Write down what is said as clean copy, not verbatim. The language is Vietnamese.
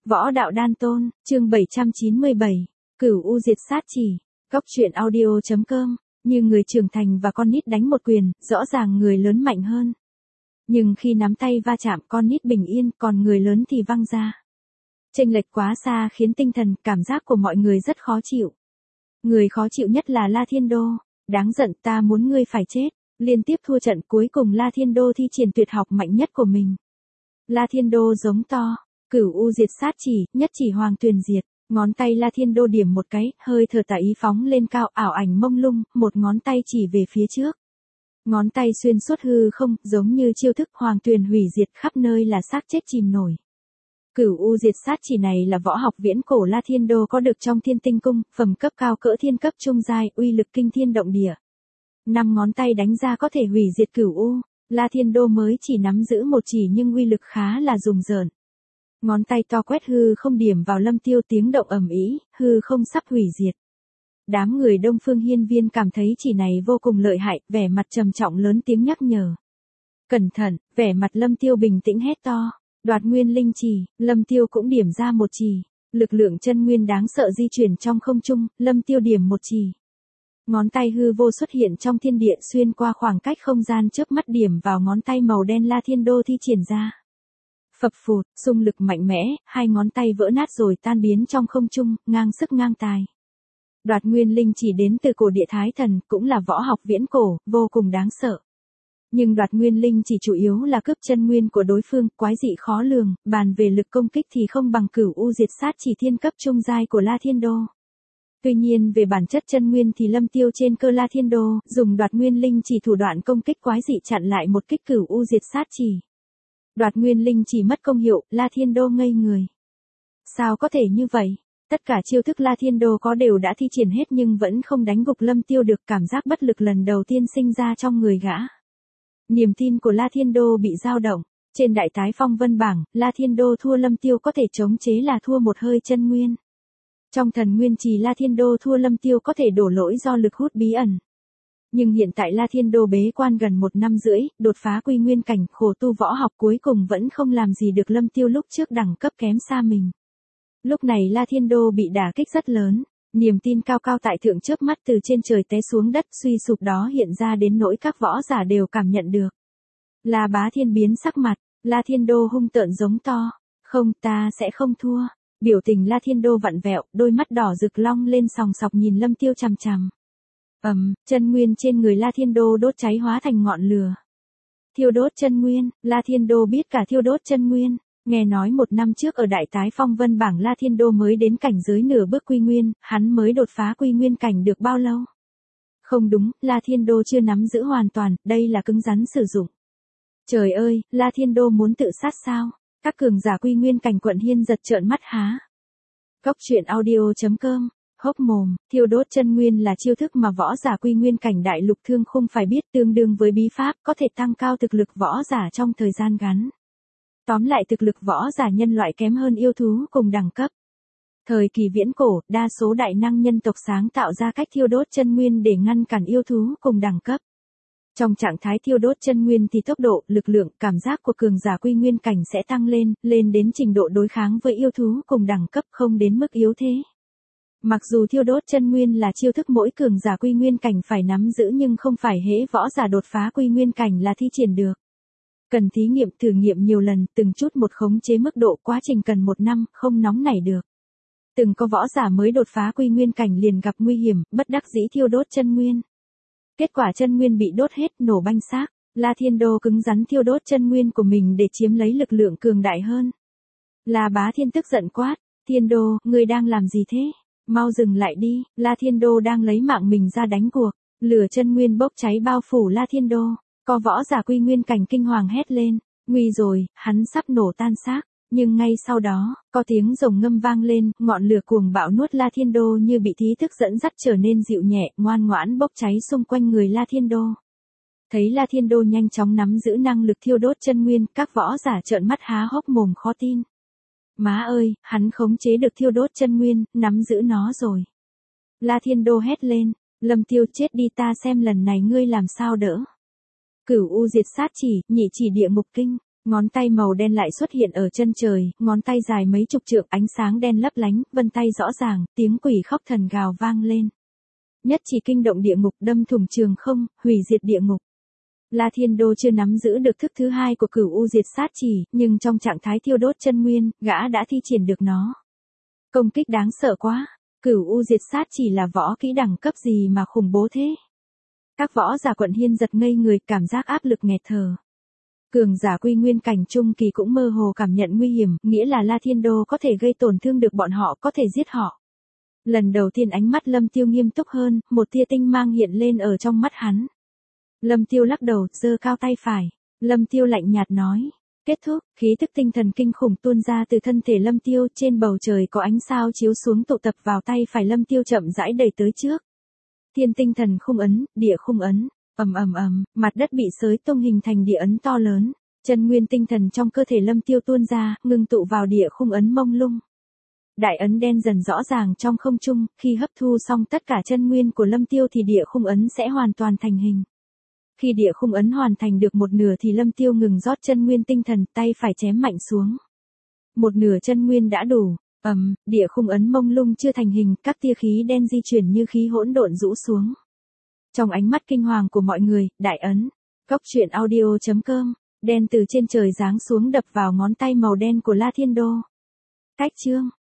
Võ đạo đan tôn, chương 797, Cửu U diệt sát chỉ. Góc truyện audio.com, như người trưởng thành và con nít đánh một quyền, rõ ràng người lớn mạnh hơn. Nhưng khi nắm tay va chạm, con nít bình yên, còn người lớn thì văng ra. Chênh lệch quá xa khiến tinh thần, cảm giác của mọi người rất khó chịu. Người khó chịu nhất là La Thiên Đô. Đáng giận, ta muốn ngươi phải chết. Liên tiếp thua trận, cuối cùng La Thiên Đô thi triển tuyệt học mạnh nhất của mình. La Thiên Đô giống to, Cửu U diệt sát chỉ, nhất chỉ hoàng tuyền diệt. Ngón tay La Thiên Đô điểm một cái, hơi thở tà ý phóng lên cao, ảo ảnh mông lung, một ngón tay chỉ về phía trước. Ngón tay xuyên suốt hư không, giống như chiêu thức hoàng tuyền hủy diệt, khắp nơi là xác chết chìm nổi. Cửu U diệt sát chỉ này là võ học viễn cổ La Thiên Đô có được trong Thiên Tinh Cung, phẩm cấp cao cỡ thiên cấp trung giai, uy lực kinh thiên động địa. 5 ngón tay đánh ra có thể hủy diệt Cửu U. La Thiên Đô mới chỉ nắm giữ một chỉ nhưng uy lực khá là rùng rợn. Ngón tay to quét hư không điểm vào Lâm Tiêu, tiếng động ầm ĩ, hư không sắp hủy diệt. Đám người Đông Phương Hiên Viên cảm thấy chỉ này vô cùng lợi hại, vẻ mặt trầm trọng lớn tiếng nhắc nhở. Cẩn thận, vẻ mặt Lâm Tiêu bình tĩnh hét to. Đoạt nguyên linh chỉ, Lâm Tiêu cũng điểm ra một chỉ. Lực lượng chân nguyên đáng sợ di chuyển trong không trung, Lâm Tiêu điểm một chỉ. Ngón tay hư vô xuất hiện trong thiên địa, xuyên qua khoảng cách không gian, chớp mắt điểm vào ngón tay màu đen La Thiên Đô thi triển ra. Phập phụt, xung lực mạnh mẽ, hai ngón tay vỡ nát rồi tan biến trong không trung, ngang sức ngang tài. Đoạt nguyên linh chỉ đến từ cổ địa Thái Thần, cũng là võ học viễn cổ, vô cùng đáng sợ. Nhưng đoạt nguyên linh chỉ chủ yếu là cướp chân nguyên của đối phương, quái dị khó lường, bàn về lực công kích thì không bằng Cửu U diệt sát chỉ thiên cấp trung giai của La Thiên Đô. Tuy nhiên về bản chất chân nguyên thì Lâm Tiêu trên cơ La Thiên Đô, dùng đoạt nguyên linh chỉ thủ đoạn công kích quái dị chặn lại một kích Cửu U diệt sát chỉ. Đoạt nguyên linh chỉ mất công hiệu, La Thiên Đô ngây người. Sao có thể như vậy? Tất cả chiêu thức La Thiên Đô có đều đã thi triển hết nhưng vẫn không đánh gục Lâm Tiêu được, cảm giác bất lực lần đầu tiên sinh ra trong người gã. Niềm tin của La Thiên Đô bị dao động. Trên đại tái phong vân bảng, La Thiên Đô thua Lâm Tiêu có thể chống chế là thua một hơi chân nguyên. Trong thần nguyên trì La Thiên Đô thua Lâm Tiêu có thể đổ lỗi do lực hút bí ẩn. Nhưng hiện tại La Thiên Đô bế quan gần 1 năm rưỡi, đột phá quy nguyên cảnh, khổ tu võ học cuối cùng vẫn không làm gì được Lâm Tiêu lúc trước đẳng cấp kém xa mình. Lúc này La Thiên Đô bị đả kích rất lớn, niềm tin cao cao tại thượng chớp mắt từ trên trời té xuống đất, suy sụp đó hiện ra đến nỗi các võ giả đều cảm nhận được. La Bá Thiên biến sắc mặt, La Thiên Đô hung tợn giống to, không, ta sẽ không thua. Biểu tình La Thiên Đô vặn vẹo, đôi mắt đỏ rực long lên sòng sọc nhìn Lâm Tiêu chằm chằm. Chân nguyên trên người La Thiên Đô đốt cháy hóa thành ngọn lửa. Thiêu đốt chân nguyên, La Thiên Đô biết cả thiêu đốt chân nguyên. Nghe nói 1 năm trước ở đại tái phong vân bảng La Thiên Đô mới đến cảnh giới nửa bước quy nguyên, hắn mới đột phá quy nguyên cảnh được bao lâu? Không đúng, La Thiên Đô chưa nắm giữ hoàn toàn, đây là cứng rắn sử dụng. Trời ơi, La Thiên Đô muốn tự sát sao? Các cường giả quy nguyên cảnh Quận Hiên giật trợn mắt há. Góc truyện audio.com, hốc mồm, thiêu đốt chân nguyên là chiêu thức mà võ giả quy nguyên cảnh đại lục thương không phải biết, tương đương với bí pháp, có thể tăng cao thực lực võ giả trong thời gian ngắn. Tóm lại thực lực võ giả nhân loại kém hơn yêu thú cùng đẳng cấp. Thời kỳ viễn cổ, đa số đại năng nhân tộc sáng tạo ra cách thiêu đốt chân nguyên để ngăn cản yêu thú cùng đẳng cấp. Trong trạng thái thiêu đốt chân nguyên thì tốc độ, lực lượng, cảm giác của cường giả quy nguyên cảnh sẽ tăng lên đến trình độ đối kháng với yêu thú cùng đẳng cấp, không đến mức yếu thế. Mặc dù thiêu đốt chân nguyên là chiêu thức mỗi cường giả quy nguyên cảnh phải nắm giữ nhưng không phải hễ võ giả đột phá quy nguyên cảnh là thi triển được. Cần thí nghiệm thử nghiệm nhiều lần, từng chút một khống chế mức độ, quá trình cần 1 năm, không nóng nảy được. Từng có võ giả mới đột phá quy nguyên cảnh liền gặp nguy hiểm, bất đắc dĩ thiêu đốt chân nguyên. Kết quả chân nguyên bị đốt hết, nổ banh xác. La Thiên Đô cứng rắn thiêu đốt chân nguyên của mình để chiếm lấy lực lượng cường đại hơn. La Bá Thiên tức giận quát, Thiên Đô, ngươi đang làm gì thế? Mau dừng lại đi, La Thiên Đô đang lấy mạng mình ra đánh cuộc. Lửa chân nguyên bốc cháy bao phủ La Thiên Đô. Có võ giả quy nguyên cảnh kinh hoàng hét lên, nguy rồi, hắn sắp nổ tan xác. Nhưng ngay sau đó, có tiếng rồng ngâm vang lên, ngọn lửa cuồng bạo nuốt La Thiên Đô như bị thí thức dẫn dắt trở nên dịu nhẹ, ngoan ngoãn bốc cháy xung quanh người La Thiên Đô. Thấy La Thiên Đô nhanh chóng nắm giữ năng lực thiêu đốt chân nguyên, các võ giả trợn mắt há hốc mồm khó tin. Má ơi, hắn khống chế được thiêu đốt chân nguyên, nắm giữ nó rồi. La Thiên Đô hét lên, Lâm Tiêu chết đi, ta xem lần này ngươi làm sao đỡ. Cửu U diệt sát chỉ, nhị chỉ địa ngục kinh. Ngón tay màu đen lại xuất hiện ở chân trời, ngón tay dài mấy chục trượng, ánh sáng đen lấp lánh, vân tay rõ ràng, tiếng quỷ khóc thần gào vang lên. Nhất chỉ kinh động địa ngục, đâm thủng trường không, hủy diệt địa ngục. La Thiên Đô chưa nắm giữ được thức thứ hai của Cửu U Diệt Sát Chỉ, nhưng trong trạng thái thiêu đốt chân nguyên, gã đã thi triển được nó. Công kích đáng sợ quá, Cửu U Diệt Sát Chỉ là võ kỹ đẳng cấp gì mà khủng bố thế? Các võ giả quận Hiên giật ngây người, cảm giác áp lực nghẹt thở. Cường giả quy nguyên cảnh trung kỳ cũng mơ hồ cảm nhận nguy hiểm, nghĩa là La Thiên Đô có thể gây tổn thương được bọn họ, có thể giết họ. Lần đầu tiên ánh mắt Lâm Tiêu nghiêm túc hơn, một tia tinh mang hiện lên ở trong mắt hắn. Lâm Tiêu lắc đầu, giơ cao tay phải. Lâm Tiêu lạnh nhạt nói. Kết thúc, khí thức tinh thần kinh khủng tuôn ra từ thân thể Lâm Tiêu, trên bầu trời có ánh sao chiếu xuống tụ tập vào tay phải Lâm Tiêu chậm rãi đẩy tới trước. Thiên tinh thần khung ấn, địa khung ấn. Ầm ầm ầm, mặt đất bị xới tung hình thành địa ấn to lớn. Chân nguyên tinh thần trong cơ thể Lâm Tiêu tuôn ra, ngưng tụ vào địa khung ấn mông lung. Đại ấn đen dần rõ ràng trong không trung, khi hấp thu xong tất cả chân nguyên của Lâm Tiêu thì địa khung ấn sẽ hoàn toàn thành hình. Khi địa khung ấn hoàn thành được một nửa thì Lâm Tiêu ngừng rót chân nguyên tinh thần, tay phải chém mạnh xuống. Một nửa chân nguyên đã đủ, địa khung ấn mông lung chưa thành hình, các tia khí đen di chuyển như khí hỗn độn rũ xuống. Trong ánh mắt kinh hoàng của mọi người, đại ấn, goctruyện.audio.com, đen từ trên trời giáng xuống đập vào ngón tay màu đen của La Thiên Đô. Cách chương